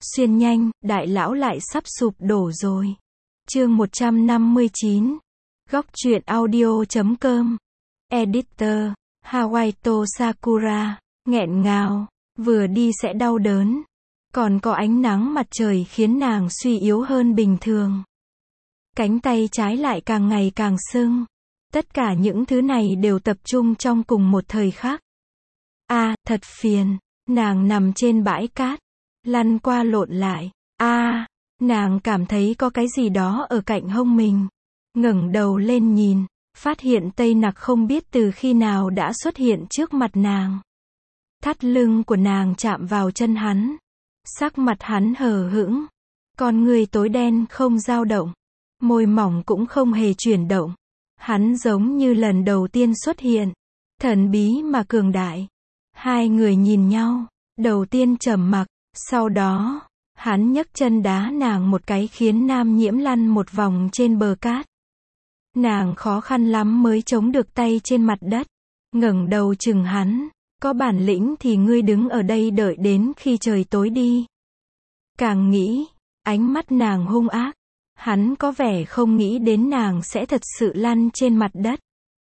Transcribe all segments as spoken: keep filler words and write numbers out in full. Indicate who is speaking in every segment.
Speaker 1: Xuyên nhanh, đại lão lại sắp sụp đổ rồi. Chương một trăm năm mươi chín. Góc truyện audio chấm com. Editor, Hawaito Sakura, nghẹn ngào, vừa đi sẽ đau đớn. Còn có ánh nắng mặt trời khiến nàng suy yếu hơn bình thường. Cánh tay trái lại càng ngày càng sưng. Tất cả những thứ này đều tập trung trong cùng một thời khắc. A, à, thật phiền. Nàng nằm trên bãi cát, lăn qua lộn lại. A, à, nàng cảm thấy có cái gì đó ở cạnh hông mình. Ngẩng đầu lên nhìn, phát hiện Tây Nặc không biết từ khi nào đã xuất hiện trước mặt nàng. Thắt lưng của nàng chạm vào chân hắn. Sắc mặt hắn hờ hững, con người tối đen không dao động, môi mỏng cũng không hề chuyển động. Hắn giống như lần đầu tiên xuất hiện, thần bí mà cường đại. Hai người nhìn nhau, đầu tiên trầm mặc, sau đó, hắn nhấc chân đá nàng một cái khiến Nam Nhiễm lăn một vòng trên bờ cát. Nàng khó khăn lắm mới chống được tay trên mặt đất, ngẩng đầu chừng hắn, có bản lĩnh thì ngươi đứng ở đây đợi đến khi trời tối đi. Càng nghĩ, ánh mắt nàng hung ác, hắn có vẻ không nghĩ đến nàng sẽ thật sự lăn trên mặt đất.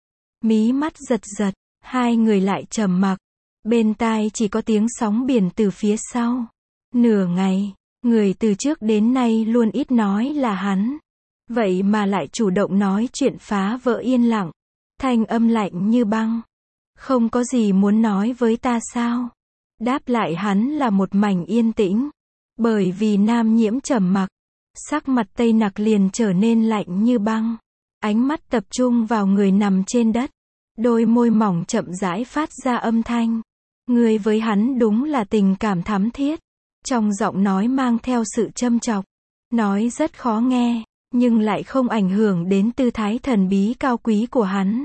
Speaker 1: Mí mắt giật giật, hai người lại trầm mặc. Bên tai chỉ có tiếng sóng biển từ phía sau. Nửa ngày, người từ trước đến nay luôn ít nói là hắn. Vậy mà lại chủ động nói chuyện phá vỡ yên lặng. Thanh âm lạnh như băng. Không có gì muốn nói với ta sao? Đáp lại hắn là một mảnh yên tĩnh. Bởi vì Nam Nhiễm trầm mặc, sắc mặt Tây Nặc liền trở nên lạnh như băng. Ánh mắt tập trung vào người nằm trên đất. Đôi môi mỏng chậm rãi phát ra âm thanh. Người với hắn đúng là tình cảm thắm thiết. Trong giọng nói mang theo sự châm chọc. Nói rất khó nghe, nhưng lại không ảnh hưởng đến tư thái thần bí cao quý của hắn.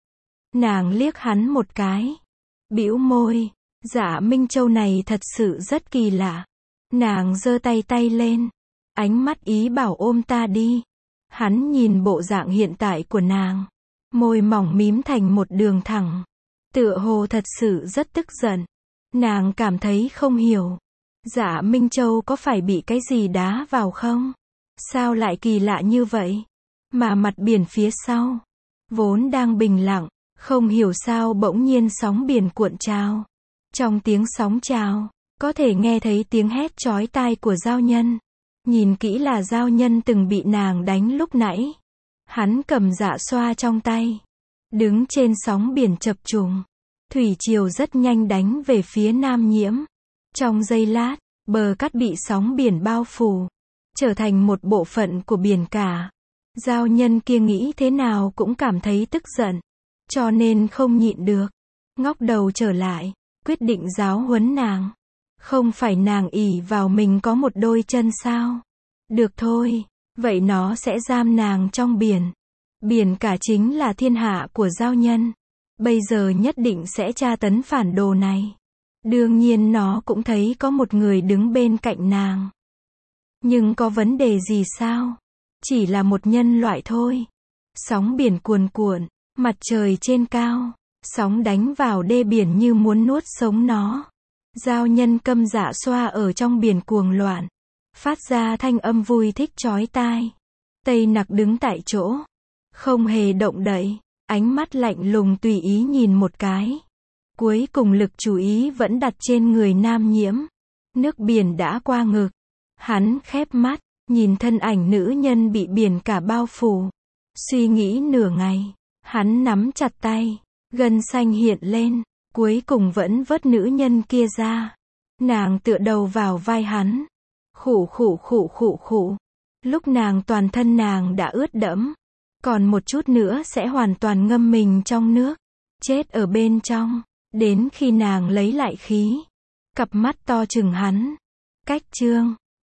Speaker 1: Nàng liếc hắn một cái. Bĩu môi. Dạ Minh Châu này thật sự rất kỳ lạ. Nàng giơ tay tay lên. Ánh mắt ý bảo ôm ta đi. Hắn nhìn bộ dạng hiện tại của nàng. Môi mỏng mím thành một đường thẳng. Tựa hồ thật sự rất tức giận. Nàng cảm thấy không hiểu. Dạ Minh Châu có phải bị cái gì đá vào không? Sao lại kỳ lạ như vậy? Mà mặt biển phía sau, vốn đang bình lặng, không hiểu sao bỗng nhiên sóng biển cuộn trào. Trong tiếng sóng trào, có thể nghe thấy tiếng hét chói tai của Giao Nhân. Nhìn kỹ là Giao Nhân từng bị nàng đánh lúc nãy. Hắn cầm dạ xoa trong tay, đứng trên sóng biển chập trùng. Thủy triều rất nhanh đánh về phía Nam Nhiễm. Trong giây lát, bờ cát bị sóng biển bao phủ, trở thành một bộ phận của biển cả. Giao Nhân kia nghĩ thế nào cũng cảm thấy tức giận, cho nên không nhịn được, ngóc đầu trở lại, quyết định giáo huấn nàng. Không phải nàng ỷ vào mình có một đôi chân sao? Được thôi, vậy nó sẽ giam nàng trong biển. Biển cả chính là thiên hạ của Giao Nhân. Bây giờ nhất định sẽ tra tấn phản đồ này. Đương nhiên nó cũng thấy có một người đứng bên cạnh nàng. Nhưng có vấn đề gì sao? Chỉ là một nhân loại thôi. Sóng biển cuồn cuộn, mặt trời trên cao, sóng đánh vào đê biển như muốn nuốt sống nó. Giao Nhân câm dạ xoa ở trong biển cuồng loạn, phát ra thanh âm vui thích chói tai. Tây Nặc đứng tại chỗ, không hề động đậy, ánh mắt lạnh lùng tùy ý nhìn một cái. Cuối cùng lực chú ý vẫn đặt trên người Nam Nhiễm. Nước biển đã qua ngực. Hắn khép mắt, nhìn thân ảnh nữ nhân bị biển cả bao phủ. Suy nghĩ nửa ngày, hắn nắm chặt tay, gân xanh hiện lên, cuối cùng vẫn vớt nữ nhân kia ra. Nàng tựa đầu vào vai hắn. Khụ khụ khụ khụ khụ. Lúc nàng toàn thân nàng đã ướt đẫm. Còn một chút nữa sẽ hoàn toàn ngâm mình trong nước. Chết ở bên trong. Đến khi nàng lấy lại khí. Cặp mắt to chừng hắn. Cách chương.